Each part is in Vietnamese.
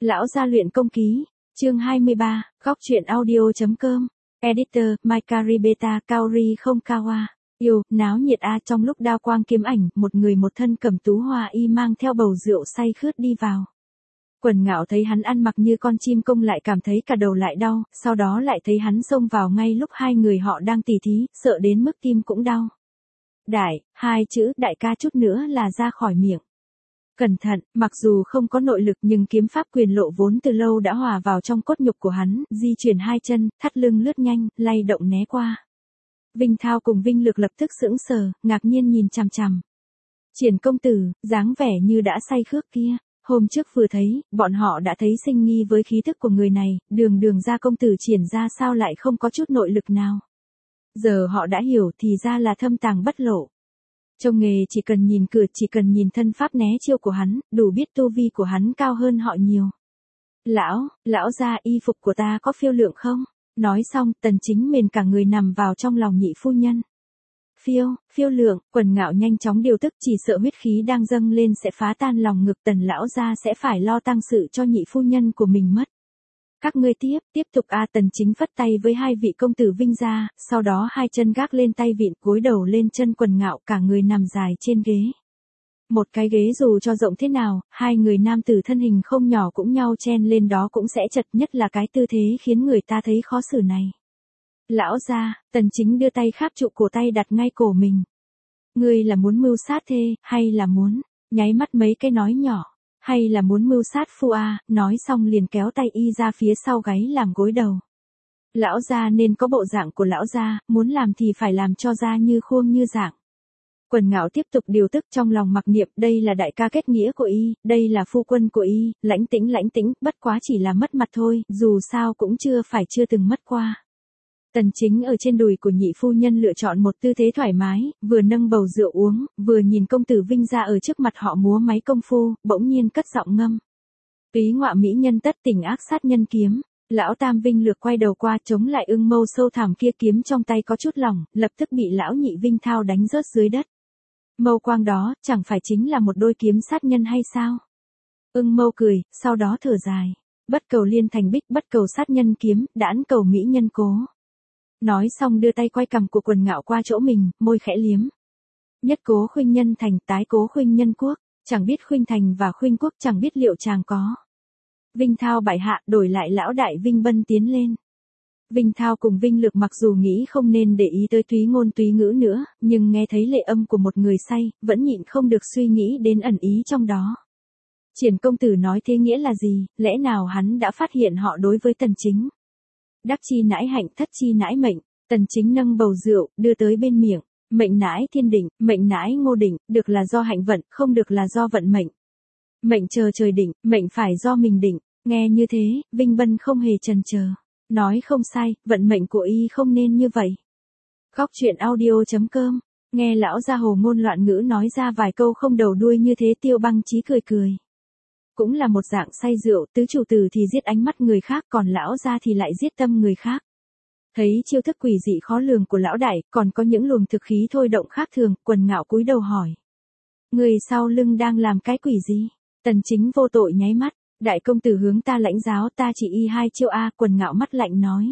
Lão gia luyện công ký, chương 23, góc truyện audio.com, editor, Makaribeta Kaori không Kawa. Yêu, náo nhiệt trong lúc đao quang kiếm ảnh, một người một thân cầm tú hoa y mang theo bầu rượu say khướt đi vào. Quần Ngạo thấy hắn ăn mặc như con chim công lại cảm thấy cả đầu lại đau, sau đó lại thấy hắn xông vào ngay lúc hai người họ đang tỉ thí, sợ đến mức tim cũng đau. Hai chữ đại ca chút nữa là ra khỏi miệng. Cẩn thận, mặc dù không có nội lực nhưng kiếm pháp quyền lộ vốn từ lâu đã hòa vào trong cốt nhục của hắn, di chuyển hai chân, thắt lưng lướt nhanh, lay động né qua. Vinh Thao cùng Vinh Lực lập tức sững sờ, ngạc nhiên nhìn chằm chằm. Triển công tử, dáng vẻ như đã say khước kia, hôm trước vừa thấy, bọn họ đã thấy sinh nghi với khí thức của người này, đường ra công tử Triển ra sao lại không có chút nội lực nào. Giờ họ đã hiểu thì ra là thâm tàng bất lộ. Trong nghề chỉ cần nhìn cửa, chỉ cần nhìn thân pháp né chiêu của hắn, đủ biết tu vi của hắn cao hơn họ nhiều. Lão gia, y phục của ta có phiêu lượng không? Nói xong, Tần Chính mền cả người nằm vào trong lòng nhị phu nhân. Phiêu lượng, Quần Ngạo nhanh chóng điều tức, chỉ sợ huyết khí đang dâng lên sẽ phá tan lòng ngực Tần lão gia sẽ phải lo tang sự cho nhị phu nhân của mình mất. Các ngươi tiếp tục Tần Chính phất tay với hai vị công tử Vinh gia, sau đó hai chân gác lên tay vịn, gối đầu lên chân Quần Ngạo, cả người nằm dài trên ghế. Một cái ghế dù cho rộng thế nào, hai người nam tử thân hình không nhỏ cũng nhau chen lên đó cũng sẽ chật, nhất là cái tư thế khiến người ta thấy khó xử này. Lão gia, Tần Chính đưa tay kháp trụ cổ tay đặt ngay cổ mình. Ngươi là muốn mưu sát thê, hay là muốn, nháy mắt mấy cái nói nhỏ, hay là muốn mưu sát phu nói xong liền kéo tay y ra phía sau gáy làm gối đầu. Lão gia nên có bộ dạng của lão gia, muốn làm thì phải làm cho ra như khuôn như dạng. Quần Ngạo tiếp tục điều tức trong lòng mặc niệm, đây là đại ca kết nghĩa của y, đây là phu quân của y, lãnh tĩnh, bất quá chỉ là mất mặt thôi, dù sao cũng chưa từng mất qua. Tần Chính ở trên đùi của nhị phu nhân lựa chọn một tư thế thoải mái, vừa nâng bầu rượu uống, vừa nhìn công tử Vinh gia ở trước mặt họ múa máy công phu, bỗng nhiên cất giọng ngâm. Túy ngọa mỹ nhân tất tình ác sát nhân kiếm. Lão Tam Vinh Lược quay đầu qua chống lại ưng mâu sâu thẳm kia, kiếm trong tay có chút lỏng, lập tức bị lão nhị Vinh Thao đánh rớt dưới đất. Mâu quang đó, chẳng phải chính là một đôi kiếm sát nhân hay sao? Ưng mâu cười, sau đó thở dài. Bất cầu liên thành bích, bất cầu sát nhân kiếm, đãn cầu mỹ nhân cố. Nói xong đưa tay quay cằm của Quần Ngạo qua chỗ mình, môi khẽ liếm. Nhất cố khuynh nhân thành, tái cố khuynh nhân quốc, chẳng biết khuynh thành và khuynh quốc, chẳng biết liệu chàng có. Vinh Thao bại hạ, đổi lại lão đại Vinh Bân tiến lên. Vinh Thao cùng Vinh Lực mặc dù nghĩ không nên để ý tới túy ngôn túy ngữ nữa, nhưng nghe thấy lệ âm của một người say, vẫn nhịn không được suy nghĩ đến ẩn ý trong đó. Triển công tử nói thế nghĩa là gì, lẽ nào hắn đã phát hiện họ đối với Tần Chính? Đắc chi nãi hạnh, thất chi nãi mệnh. Tần Chính nâng bầu rượu, đưa tới bên miệng. Mệnh nãi thiên định, mệnh nãi ngô định, được là do hạnh vận, không được là do vận mệnh. Mệnh chờ trời định, mệnh phải do mình định. Nghe như thế, Vinh Bân không hề chần chờ. Nói không sai, vận mệnh của y không nên như vậy. Góc truyện audio.com, nghe lão gia hồ ngôn loạn ngữ nói ra vài câu không đầu đuôi như thế, Tiêu Băng Chí cười. Cũng là một dạng say rượu, tứ chủ tử thì giết ánh mắt người khác, còn lão gia thì lại giết tâm người khác. Thấy chiêu thức quỷ dị khó lường của lão đại, còn có những luồng thực khí thôi động khác thường, Quần Ngạo cúi đầu hỏi. Người sau lưng đang làm cái quỷ gì? Tần Chính vô tội nháy mắt. Đại công tử hướng ta lãnh giáo, ta chỉ y hai chiêu Quần Ngạo mắt lạnh nói.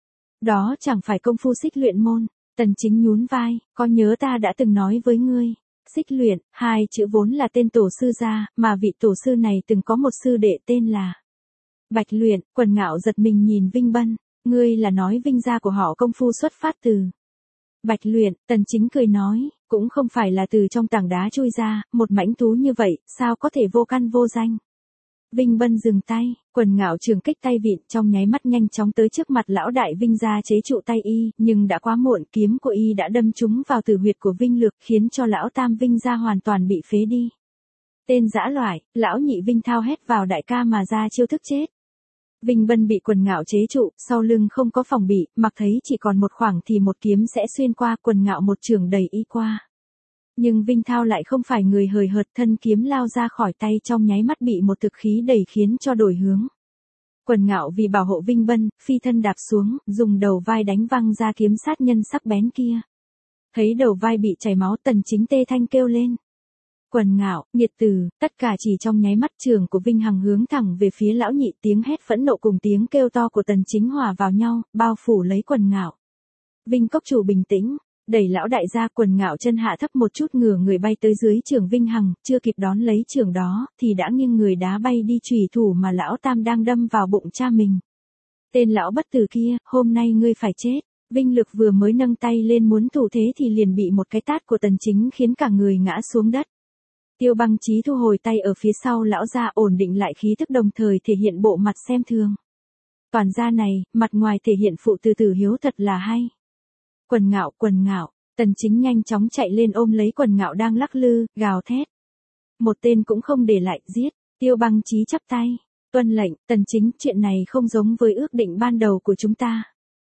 Đó chẳng phải công phu xích luyện môn. Tần Chính nhún vai, có nhớ ta đã từng nói với ngươi. Xích luyện, hai chữ vốn là tên tổ sư gia, mà vị tổ sư này từng có một sư đệ tên là Bạch Luyện. Quần Ngạo giật mình nhìn Vinh Bân, ngươi là nói Vinh gia của họ công phu xuất phát từ Bạch Luyện. Tần Chính cười nói, cũng không phải là từ trong tảng đá chui ra, một mãnh thú như vậy, sao có thể vô căn vô danh. Vinh Bân dừng tay, Quần Ngạo trường kích tay vịn, trong nháy mắt nhanh chóng tới trước mặt lão đại Vinh gia chế trụ tay y, nhưng đã quá muộn, kiếm của y đã đâm trúng vào tử huyệt của Vinh Lược, khiến cho lão Tam Vinh gia hoàn toàn bị phế đi. Tên dã loại, lão nhị Vinh Thao hét vào đại ca mà ra chiêu thức chết. Vinh Bân bị Quần Ngạo chế trụ, sau lưng không có phòng bị, mặc thấy chỉ còn một khoảng thì một kiếm sẽ xuyên qua, Quần Ngạo một chưởng đẩy y qua. Nhưng Vinh Thao lại không phải người hời hợt, thân kiếm lao ra khỏi tay trong nháy mắt bị một thực khí đẩy khiến cho đổi hướng. Quần Ngạo vì bảo hộ Vinh Bân, phi thân đạp xuống, dùng đầu vai đánh văng ra kiếm sát nhân sắc bén kia. Thấy đầu vai bị chảy máu, Tần Chính tê thanh kêu lên. Quần Ngạo, Nhiệt Từ, tất cả chỉ trong nháy mắt. Trường của Vinh Hằng hướng thẳng về phía lão nhị, tiếng hét phẫn nộ cùng tiếng kêu to của Tần Chính hòa vào nhau, bao phủ lấy Quần Ngạo. Vinh cốc chủ bình tĩnh, đẩy lão đại ra. Quần Ngạo chân hạ thấp một chút, ngửa người bay tới dưới trường Vinh Hằng, chưa kịp đón lấy trường đó, thì đã nghiêng người đá bay đi chủy thủ mà lão tam đang đâm vào bụng cha mình. Tên lão bất tử kia, hôm nay ngươi phải chết. Vinh Lực vừa mới nâng tay lên muốn thủ thế thì liền bị một cái tát của Tần Chính khiến cả người ngã xuống đất. Tiêu Băng Chí thu hồi tay ở phía sau lão ra, ổn định lại khí thức, đồng thời thể hiện bộ mặt xem thường. Toàn gia này, mặt ngoài thể hiện phụ từ tử hiếu thật là hay. Quần Ngạo, Tần Chính nhanh chóng chạy lên ôm lấy Quần Ngạo đang lắc lư, gào thét. Một tên cũng không để lại, giết. Tiêu Băng Chí chắp tay, tuân lệnh. Tần Chính, chuyện này không giống với ước định ban đầu của chúng ta.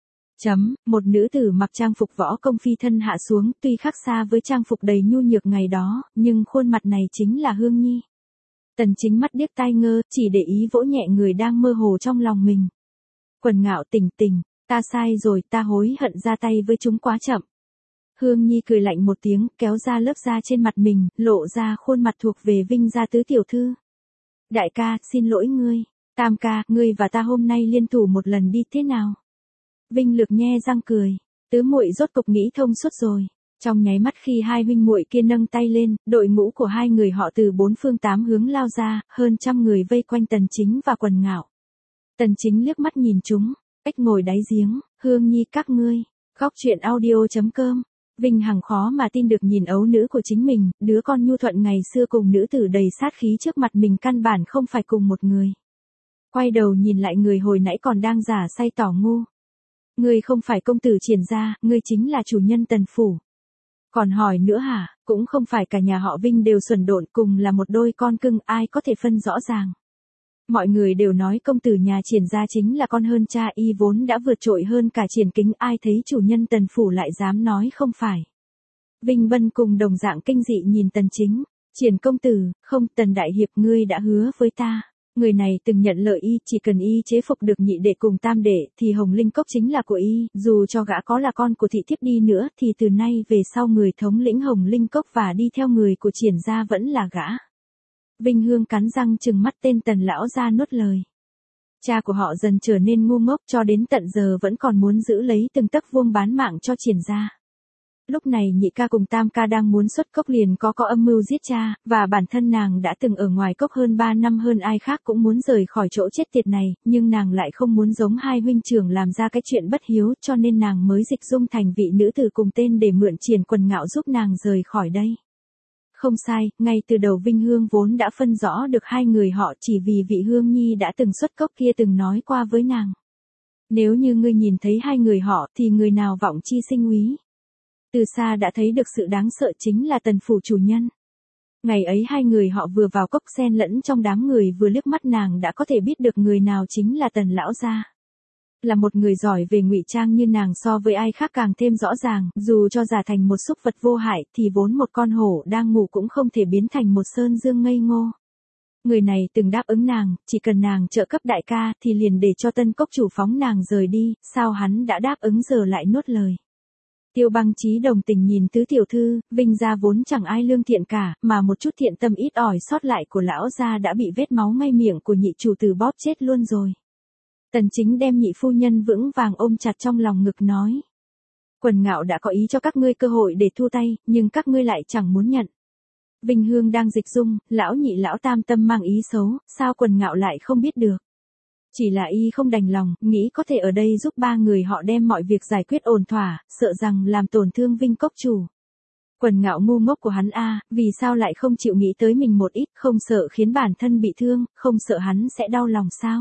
Một nữ tử mặc trang phục võ công phi thân hạ xuống, tuy khác xa với trang phục đầy nhu nhược ngày đó, nhưng khuôn mặt này chính là Hương Nhi. Tần Chính mắt điếc tai ngơ, chỉ để ý vỗ nhẹ người đang mơ hồ trong lòng mình. Quần Ngạo, tỉnh, ta sai rồi, ta hối hận ra tay với chúng quá chậm. Hương Nhi cười lạnh một tiếng, kéo ra lớp da trên mặt mình, lộ ra khuôn mặt thuộc về Vinh gia tứ tiểu thư. Đại ca, xin lỗi ngươi. Tam ca, ngươi và ta hôm nay liên thủ một lần đi, thế nào? Vinh Lực nhe răng cười, tứ muội rốt cục nghĩ thông suốt rồi. Trong nháy mắt khi hai huynh muội kia nâng tay lên, đội ngũ của hai người họ từ bốn phương tám hướng lao ra, hơn trăm người vây quanh Tần Chính và Quần Ngạo. Tần Chính liếc mắt nhìn chúng, cách ngồi đáy giếng. Hương Nhi các ngươi. Góc truyện audio.com. Vinh Hằng khó mà tin được nhìn ấu nữ của chính mình, đứa con nhu thuận ngày xưa cùng nữ tử đầy sát khí trước mặt mình căn bản không phải cùng một người. Quay đầu nhìn lại người hồi nãy còn đang giả say tỏ ngu. Ngươi không phải công tử Triển gia, ngươi chính là chủ nhân Tần phủ. Còn hỏi nữa hả, cũng không phải cả nhà họ Vinh đều xuẩn độn, cùng là một đôi con cưng, ai có thể phân rõ ràng. Mọi người đều nói công tử nhà Triển gia chính là con hơn cha, y vốn đã vượt trội hơn cả Triển Kính, ai thấy chủ nhân Tần phủ lại dám nói không phải. Vinh Bân cùng đồng dạng kinh dị nhìn Tần Chính. Triển công tử, không, Tần đại hiệp, ngươi đã hứa với ta. Người này từng nhận lời y, chỉ cần y chế phục được nhị đệ cùng tam đệ, thì Hồng Linh Cốc chính là của y, dù cho gã có là con của thị thiếp đi nữa, thì từ nay về sau người thống lĩnh Hồng Linh Cốc và đi theo người của Triển gia vẫn là gã. Vinh Hương cắn răng trừng mắt tên Tần lão ra nuốt lời. Cha của họ dần trở nên ngu ngốc, cho đến tận giờ vẫn còn muốn giữ lấy từng tấc vuông bán mạng cho Triển gia. Lúc này nhị ca cùng tam ca đang muốn xuất cốc liền có âm mưu giết cha, và bản thân nàng đã từng ở ngoài cốc hơn 3 năm, hơn ai khác cũng muốn rời khỏi chỗ chết tiệt này, nhưng nàng lại không muốn giống hai huynh trưởng làm ra cái chuyện bất hiếu, cho nên nàng mới dịch dung thành vị nữ tử cùng tên để mượn Triển Quần Ngạo giúp nàng rời khỏi đây. Không sai, ngay từ đầu Vinh Hương vốn đã phân rõ được hai người họ, chỉ vì vị Hương Nhi đã từng xuất cốc kia từng nói qua với nàng. Nếu như ngươi nhìn thấy hai người họ thì người nào vọng chi sinh úy. Từ xa đã thấy được sự đáng sợ chính là Tần phủ chủ nhân. Ngày ấy hai người họ vừa vào cốc xen lẫn trong đám người, vừa liếc mắt nàng đã có thể biết được người nào chính là Tần lão gia. Là một người giỏi về ngụy trang như nàng so với ai khác càng thêm rõ ràng, dù cho giả thành một súc vật vô hại thì vốn một con hổ đang ngủ cũng không thể biến thành một sơn dương ngây ngô. Người này từng đáp ứng nàng, chỉ cần nàng trợ cấp đại ca thì liền để cho Tân cốc chủ phóng nàng rời đi, sao hắn đã đáp ứng giờ lại nuốt lời. Tiêu Băng Chí đồng tình nhìn tứ tiểu thư, Vinh gia vốn chẳng ai lương thiện cả, mà một chút thiện tâm ít ỏi sót lại của lão gia đã bị vết máu ngay miệng của nhị chủ tử bóp chết luôn rồi. Tần Chính đem nhị phu nhân vững vàng ôm chặt trong lòng ngực nói. Quần Ngạo đã có ý cho các ngươi cơ hội để thu tay, nhưng các ngươi lại chẳng muốn nhận. Vinh Hương đang dịch dung, lão nhị lão tam tâm mang ý xấu, sao Quần Ngạo lại không biết được. Chỉ là y không đành lòng, nghĩ có thể ở đây giúp ba người họ đem mọi việc giải quyết ổn thỏa, sợ rằng làm tổn thương Vinh cốc chủ. Quần Ngạo ngu ngốc của hắn a, vì sao lại không chịu nghĩ tới mình một ít, không sợ khiến bản thân bị thương, không sợ hắn sẽ đau lòng sao?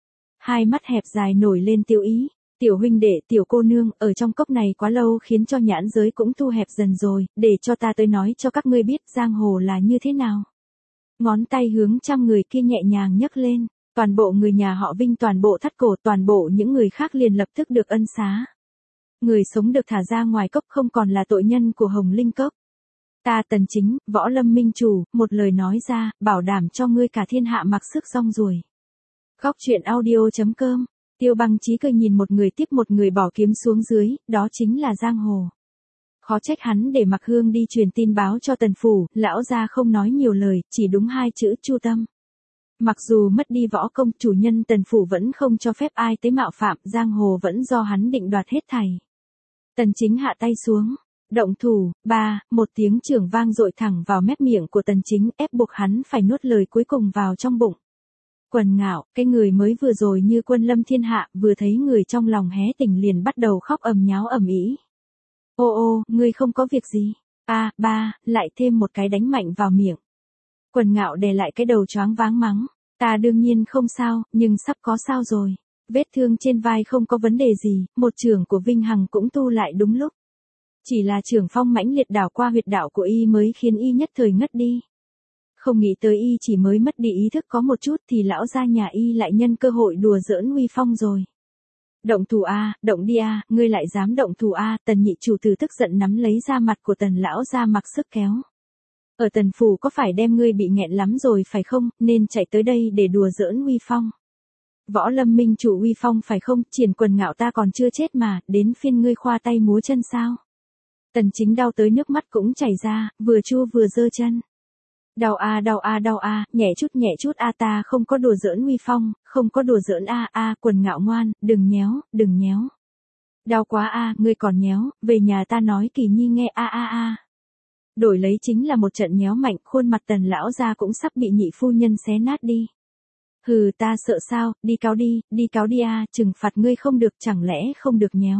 Hai mắt hẹp dài nổi lên tiêu ý. Tiểu huynh đệ, tiểu cô nương, ở trong cốc này quá lâu khiến cho nhãn giới cũng thu hẹp dần rồi, để cho ta tới nói cho các ngươi biết giang hồ là như thế nào. Ngón tay hướng trăm người kia nhẹ nhàng nhấc lên. Toàn bộ người nhà họ Vinh, toàn bộ thắt cổ, toàn bộ những người khác liền lập tức được ân xá. Người sống được thả ra ngoài cốc không còn là tội nhân của Hồng Linh Cốc. Ta Tần Chính, Võ Lâm Minh chủ, một lời nói ra, bảo đảm cho ngươi cả thiên hạ mặc sức rong ruổi. Góc truyện audio.com. Tiêu Băng Chí cười nhìn một người tiếp một người bỏ kiếm xuống dưới, đó chính là giang hồ. Khó trách hắn để Mặc Hương đi truyền tin báo cho Tần phủ, lão gia không nói nhiều lời, chỉ đúng hai chữ chu tâm. Mặc dù mất đi võ công, chủ nhân Tần phủ vẫn không cho phép ai tới mạo phạm, giang hồ vẫn do hắn định đoạt hết thảy. Tần Chính hạ tay xuống, động thủ, một tiếng chưởng vang dội thẳng vào mép miệng của Tần Chính, ép buộc hắn phải nuốt lời cuối cùng vào trong bụng. Quần Ngạo, cái người mới vừa rồi như quân lâm thiên hạ, vừa thấy người trong lòng hé tỉnh liền bắt đầu khóc nháo ầm ĩ. Ô, ngươi không có việc gì. Lại thêm một cái đánh mạnh vào miệng. Quần Ngạo đè lại cái đầu choáng váng mắng. Ta đương nhiên không sao, nhưng sắp có sao rồi. Vết thương trên vai không có vấn đề gì, một chưởng của Vinh Hằng cũng tu lại đúng lúc. Chỉ là chưởng phong mãnh liệt đảo qua huyệt đạo của y mới khiến y nhất thời ngất đi. Không nghĩ tới y chỉ mới mất đi ý thức có một chút thì lão gia nhà y lại nhân cơ hội đùa giỡn uy phong rồi. Động thủ động đi ngươi lại dám động thủ Tần nhị chủ tử tức giận nắm lấy da mặt của Tần lão gia mặc sức kéo. Ở Tần phủ có phải đem ngươi bị nghẹn lắm rồi phải không, nên chạy tới đây để đùa giỡn uy phong. Võ Lâm minh chủ uy phong phải không, Triển Quần Ngạo ta còn chưa chết mà, đến phiên ngươi khoa tay múa chân sao. Tần Chính đau tới nước mắt cũng chảy ra, vừa chua vừa giơ chân. Đau nhẹ chút ta không có đùa giỡn uy phong, không có đùa giỡn Quần Ngạo ngoan, đừng nhéo. Đau quá ngươi còn nhéo, về nhà ta nói Kỳ Nhi nghe Đổi lấy chính là một trận nhéo mạnh, khuôn mặt Tần lão gia cũng sắp bị nhị phu nhân xé nát đi. Hừ, ta sợ sao, đi cáo đi trừng phạt ngươi không được, chẳng lẽ không được nhéo.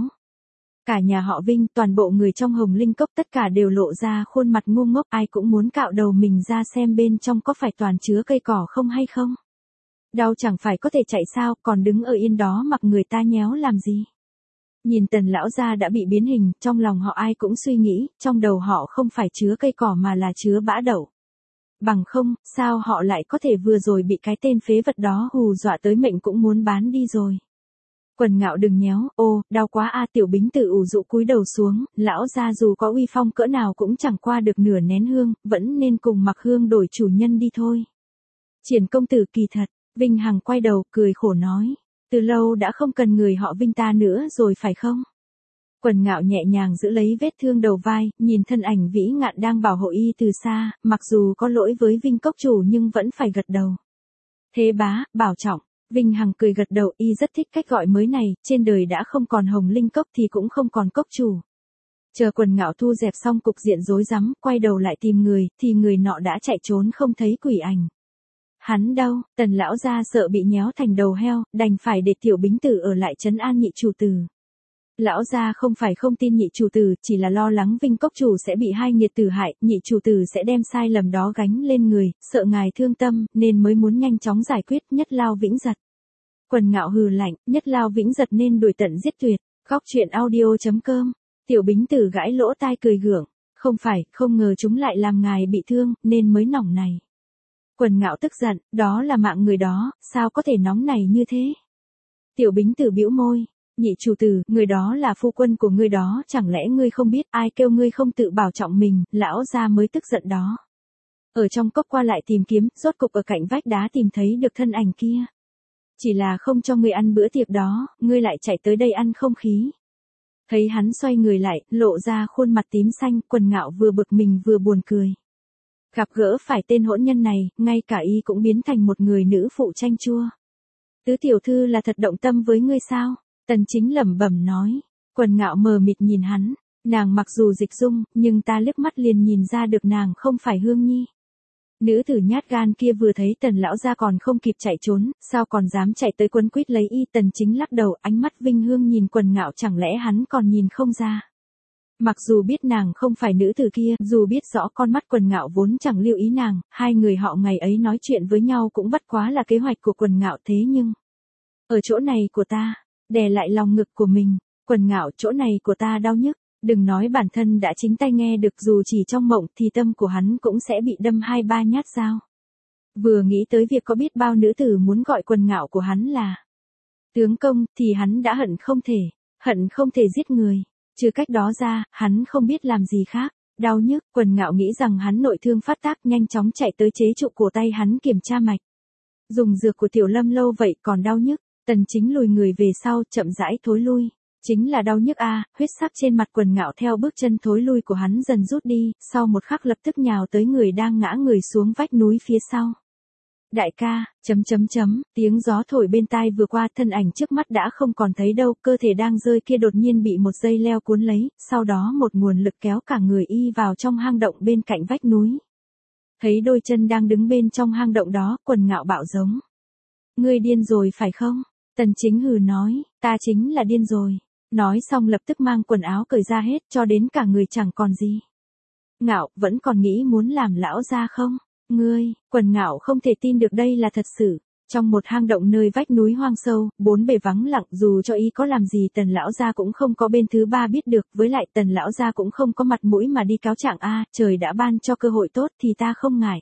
Cả nhà họ Vinh, toàn bộ người trong Hồng Linh Cốc tất cả đều lộ ra khuôn mặt ngu ngốc, ai cũng muốn cạo đầu mình ra xem bên trong có phải toàn chứa cây cỏ không hay không. Đau chẳng phải có thể chạy sao, còn đứng ở yên đó mặc người ta nhéo làm gì. Nhìn Tần lão gia đã bị biến hình, trong lòng họ ai cũng suy nghĩ, trong đầu họ không phải chứa cây cỏ mà là chứa bã đậu. Bằng không, sao họ lại có thể vừa rồi bị cái tên phế vật đó hù dọa tới mệnh cũng muốn bán đi rồi. Quần Ngạo đừng nhéo, đau quá Tiểu Bính Tử ủ rũ cúi đầu xuống, lão gia dù có uy phong cỡ nào cũng chẳng qua được nửa nén hương, vẫn nên cùng Mặc Hương đổi chủ nhân đi thôi. Triển công tử kỳ thật, Vinh Hằng quay đầu, cười khổ nói, từ lâu đã không cần người họ Vinh ta nữa rồi phải không? Quần Ngạo nhẹ nhàng giữ lấy vết thương đầu vai, nhìn thân ảnh vĩ ngạn đang bảo hộ y từ xa, mặc dù có lỗi với Vinh cốc chủ nhưng vẫn phải gật đầu. Thế bá, bảo trọng. Vinh Hằng cười gật đầu, y rất thích cách gọi mới này, trên đời đã không còn Hồng Linh Cốc thì cũng không còn cốc chủ. Chờ Quần Ngạo thu dẹp xong cục diện rối rắm, quay đầu lại tìm người, thì người nọ đã chạy trốn không thấy quỷ ảnh. Hắn đâu, Tần lão gia sợ bị nhéo thành đầu heo, đành phải để Tiểu Bính Tử ở lại trấn an nhị chủ tử. Lão gia không phải không tin nhị chủ tử, chỉ là lo lắng Vinh cốc chủ sẽ bị hai nghiệt tử hại, nhị chủ tử sẽ đem sai lầm đó gánh lên người, sợ ngài thương tâm, nên mới muốn nhanh chóng giải quyết, nhất lao vĩnh giật. Quần Ngạo hừ lạnh, nhất lao vĩnh giật nên đuổi tận giết tuyệt. Góc truyện audio.com. Tiểu Bính Tử gãi lỗ tai cười gượng, không ngờ chúng lại làm ngài bị thương, nên mới nóng này. Quần Ngạo tức giận, đó là mạng người đó, sao có thể nóng này như thế? Tiểu Bính Tử bĩu môi. Nhị chủ tử, người đó là phu quân của ngươi đó, chẳng lẽ ngươi không biết ai kêu ngươi không tự bảo trọng mình, lão gia mới tức giận đó. Ở trong cốc qua lại tìm kiếm, rốt cục ở cạnh vách đá tìm thấy được thân ảnh kia. Chỉ là không cho ngươi ăn bữa tiệc đó, ngươi lại chạy tới đây ăn không khí. Thấy hắn xoay người lại, lộ ra khuôn mặt tím xanh, Quần Ngạo vừa bực mình vừa buồn cười. Gặp gỡ phải tên hỗn nhân này, ngay cả y cũng biến thành một người nữ phụ chanh chua. Tứ tiểu thư là thật động tâm với ngươi sao? Tần Chính lẩm bẩm nói. Quần Ngạo mờ mịt nhìn hắn, nàng mặc dù dịch dung, nhưng ta liếc mắt liền nhìn ra được nàng không phải Hương Nhi. Nữ tử nhát gan kia vừa thấy Tần lão gia còn không kịp chạy trốn, sao còn dám chạy tới quấn quýt lấy y. Tần Chính lắc đầu, ánh mắt Vinh Hương nhìn Quần Ngạo, chẳng lẽ hắn còn nhìn không ra. Mặc dù biết nàng không phải nữ tử kia, dù biết rõ con mắt Quần Ngạo vốn chẳng lưu ý nàng, hai người họ ngày ấy nói chuyện với nhau cũng bất quá là kế hoạch của Quần Ngạo, thế nhưng ở chỗ này của ta, đè lại lòng ngực của mình, Quần Ngạo, chỗ này của ta đau nhức. Đừng nói bản thân đã chính tay nghe được, dù chỉ trong mộng thì tâm của hắn cũng sẽ bị đâm 2-3 nhát dao. Vừa nghĩ tới việc có biết bao nữ tử muốn gọi Quần Ngạo của hắn là tướng công, thì hắn đã hận không thể giết người. Trừ cách đó ra, hắn không biết làm gì khác. Đau nhức, Quần Ngạo nghĩ rằng hắn nội thương phát tác, nhanh chóng chạy tới chế trụ cổ tay hắn kiểm tra mạch. Dùng dược của Tiểu Lâm lâu vậy còn đau nhức. Tần Chính lùi người về sau, chậm rãi thối lui. Chính là đau nhức a, huyết sắc trên mặt Quần Ngạo theo bước chân thối lui của hắn dần rút đi, sau một khắc lập tức nhào tới người đang ngã người xuống vách núi phía sau. Đại ca, tiếng gió thổi bên tai vừa qua, thân ảnh trước mắt đã không còn thấy đâu, cơ thể đang rơi kia đột nhiên bị một dây leo cuốn lấy, sau đó một nguồn lực kéo cả người y vào trong hang động bên cạnh vách núi. Thấy đôi chân đang đứng bên trong hang động đó, Quần Ngạo bạo giống. Ngươi điên rồi phải không? Tần Chính hừ nói, ta chính là điên rồi. Nói xong lập tức mang quần áo cởi ra hết, cho đến cả người chẳng còn gì. Ngạo, vẫn còn nghĩ muốn làm lão gia không? Ngươi, Quần Ngạo không thể tin được đây là thật sự. Trong một hang động nơi vách núi hoang sâu, bốn bề vắng lặng, dù cho y có làm gì Tần lão gia cũng không có bên thứ ba biết được, với lại Tần lão gia cũng không có mặt mũi mà đi cáo trạng a, trời đã ban cho cơ hội tốt thì ta không ngại.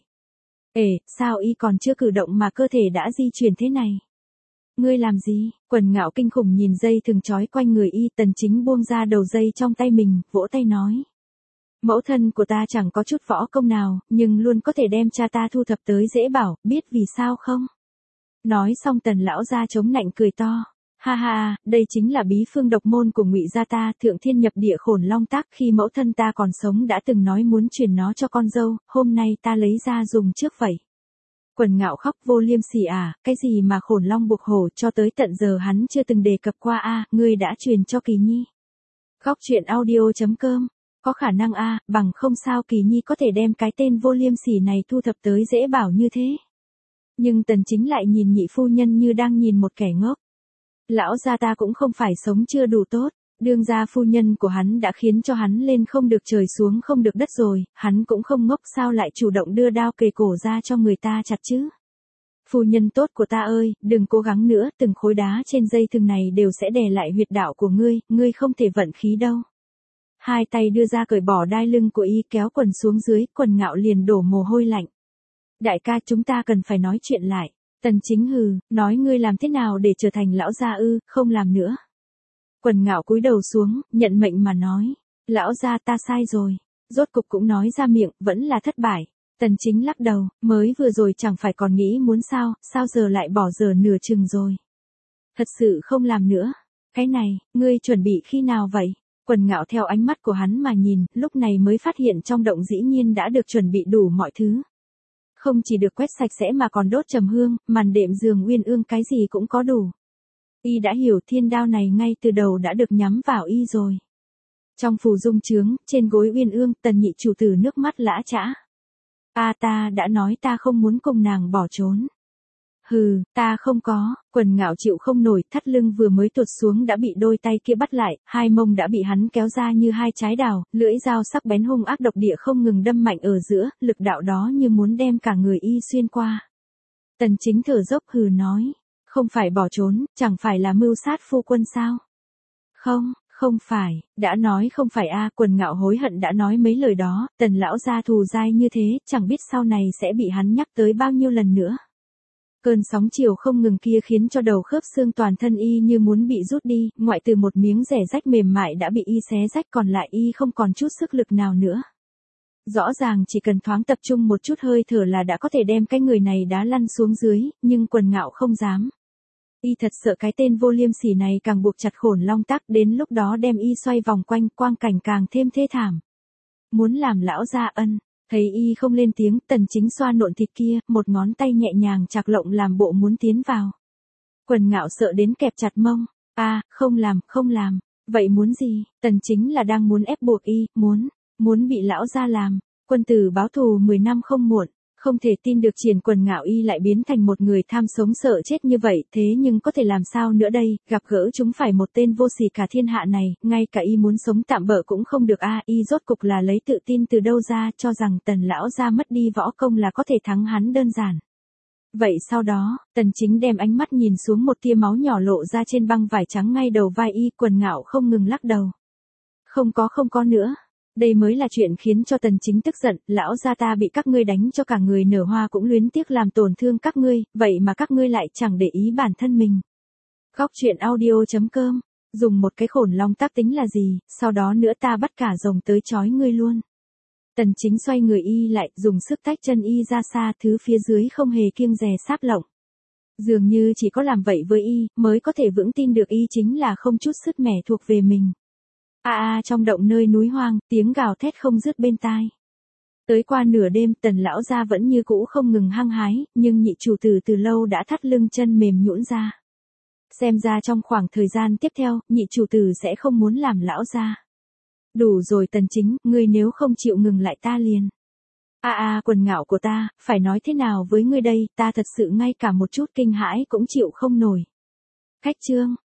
Sao y còn chưa cử động mà cơ thể đã di chuyển thế này? Ngươi làm gì? Quần Ngạo kinh khủng nhìn dây thừng trói quanh người y, Tần Chính buông ra đầu dây trong tay mình, vỗ tay nói. Mẫu thân của ta chẳng có chút võ công nào, nhưng luôn có thể đem cha ta thu thập tới dễ bảo, biết vì sao không? Nói xong Tần lão gia chống nạnh cười to. Ha ha, đây chính là bí phương độc môn của Ngụy gia ta, thượng thiên nhập địa khổn long tác, khi mẫu thân ta còn sống đã từng nói muốn truyền nó cho con dâu, hôm nay ta lấy ra dùng trước vậy. Quần Ngạo khóc vô liêm sỉ à, cái gì mà khổn long buộc hổ, cho tới tận giờ hắn chưa từng đề cập qua a, ngươi đã truyền cho Kỳ Nhi. Góc truyện audio.com, có khả năng a, bằng không sao Kỳ Nhi có thể đem cái tên vô liêm sỉ này thu thập tới dễ bảo như thế. Nhưng Tần Chính lại nhìn nhị phu nhân như đang nhìn một kẻ ngốc. Lão gia ta cũng không phải sống chưa đủ tốt, đương gia phu nhân của hắn đã khiến cho hắn lên không được trời xuống không được đất rồi, hắn cũng không ngốc sao lại chủ động đưa đao kề cổ ra cho người ta chặt chứ. Phu nhân tốt của ta ơi, đừng cố gắng nữa, từng khối đá trên dây thừng này đều sẽ đè lại huyệt đạo của ngươi không thể vận khí đâu. Hai tay đưa ra cởi bỏ đai lưng của y, kéo quần xuống dưới, Quần Ngạo liền đổ mồ hôi lạnh. Đại ca, chúng ta cần phải nói chuyện lại. Tần Chính hừ, nói ngươi làm thế nào để trở thành lão gia ư, không làm nữa. Quần Ngạo cúi đầu xuống, nhận mệnh mà nói. Lão gia ta sai rồi. Rốt cục cũng nói ra miệng, vẫn là thất bại. Tần Chính lắc đầu, mới vừa rồi chẳng phải còn nghĩ muốn sao giờ lại bỏ giờ nửa chừng rồi. Thật sự không làm nữa. Cái này, ngươi chuẩn bị khi nào vậy? Quần Ngạo theo ánh mắt của hắn mà nhìn, lúc này mới phát hiện trong động dĩ nhiên đã được chuẩn bị đủ mọi thứ. Không chỉ được quét sạch sẽ mà còn đốt trầm hương, màn đệm giường uyên ương cái gì cũng có đủ. Y đã hiểu thiên đao này ngay từ đầu đã được nhắm vào y rồi. Trong phù dung trướng, trên gối uyên ương, Tần nhị chủ tử nước mắt lã chã. Ta đã nói ta không muốn cùng nàng bỏ trốn. Hừ, ta không có. Quần Ngạo chịu không nổi, thắt lưng vừa mới tuột xuống đã bị đôi tay kia bắt lại, hai mông đã bị hắn kéo ra như hai trái đào, lưỡi dao sắc bén hung ác độc địa không ngừng đâm mạnh ở giữa, lực đạo đó như muốn đem cả người y xuyên qua. Tần Chính thở dốc hừ nói, không phải bỏ trốn, chẳng phải là mưu sát phu quân sao? Không phải, đã nói không phải a. Quần Ngạo hối hận đã nói mấy lời đó, Tần lão gia thù dai như thế, chẳng biết sau này sẽ bị hắn nhắc tới bao nhiêu lần nữa. Cơn sóng chiều không ngừng kia khiến cho đầu khớp xương toàn thân y như muốn bị rút đi, ngoại trừ một miếng rẻ rách mềm mại đã bị y xé rách, còn lại y không còn chút sức lực nào nữa. Rõ ràng chỉ cần thoáng tập trung một chút hơi thở là đã có thể đem cái người này đá lăn xuống dưới, nhưng Quần Ngạo không dám. Y thật sợ cái tên vô liêm sỉ này càng buộc chặt khổn long tác, đến lúc đó đem y xoay vòng quanh, quang cảnh càng thêm thê thảm. Muốn làm lão gia ân. Thấy y không lên tiếng, Tần Chính xoa nộn thịt kia, một ngón tay nhẹ nhàng chạc lộng làm bộ muốn tiến vào. Quần Ngạo sợ đến kẹp chặt mông. Không làm. Vậy muốn gì? Tần Chính là đang muốn ép buộc y, muốn bị lão gia làm. Quân tử báo thù 10 năm không muộn. Không thể tin được Quần Ngạo y lại biến thành một người tham sống sợ chết như vậy, thế nhưng có thể làm sao nữa đây, gặp gỡ chúng phải một tên vô sỉ cả thiên hạ này, ngay cả y muốn sống tạm bợ cũng không được y rốt cục là lấy tự tin từ đâu ra, cho rằng Tần lão gia mất đi võ công là có thể thắng hắn đơn giản. Vậy sau đó, Tần Chính đem ánh mắt nhìn xuống một tia máu nhỏ lộ ra trên băng vải trắng ngay đầu vai y, Quần Ngạo không ngừng lắc đầu. Không có nữa. Đây mới là chuyện khiến cho Tần Chính tức giận, lão gia ta bị các ngươi đánh cho cả người nở hoa cũng luyến tiếc làm tổn thương các ngươi, vậy mà các ngươi lại chẳng để ý bản thân mình. Góc truyện audio.com, dùng một cái khổn long tác tính là gì, sau đó nữa ta bắt cả rồng tới chói ngươi luôn. Tần Chính xoay người y lại, dùng sức tách chân y ra xa, thứ phía dưới không hề kiêng dè sáp lộng. Dường như chỉ có làm vậy với y, mới có thể vững tin được y chính là không chút sứt mẻ thuộc về mình. Trong động nơi núi hoang, tiếng gào thét không dứt bên tai. Tới qua nửa đêm, Tần lão gia vẫn như cũ không ngừng hăng hái, nhưng nhị chủ tử từ lâu đã thắt lưng chân mềm nhũn ra. Xem ra trong khoảng thời gian tiếp theo, nhị chủ tử sẽ không muốn làm lão gia. Đủ rồi Tần Chính, ngươi nếu không chịu ngừng lại ta liền. Quần ngạo của ta, phải nói thế nào với ngươi đây, ta thật sự ngay cả một chút kinh hãi cũng chịu không nổi. Khách trương,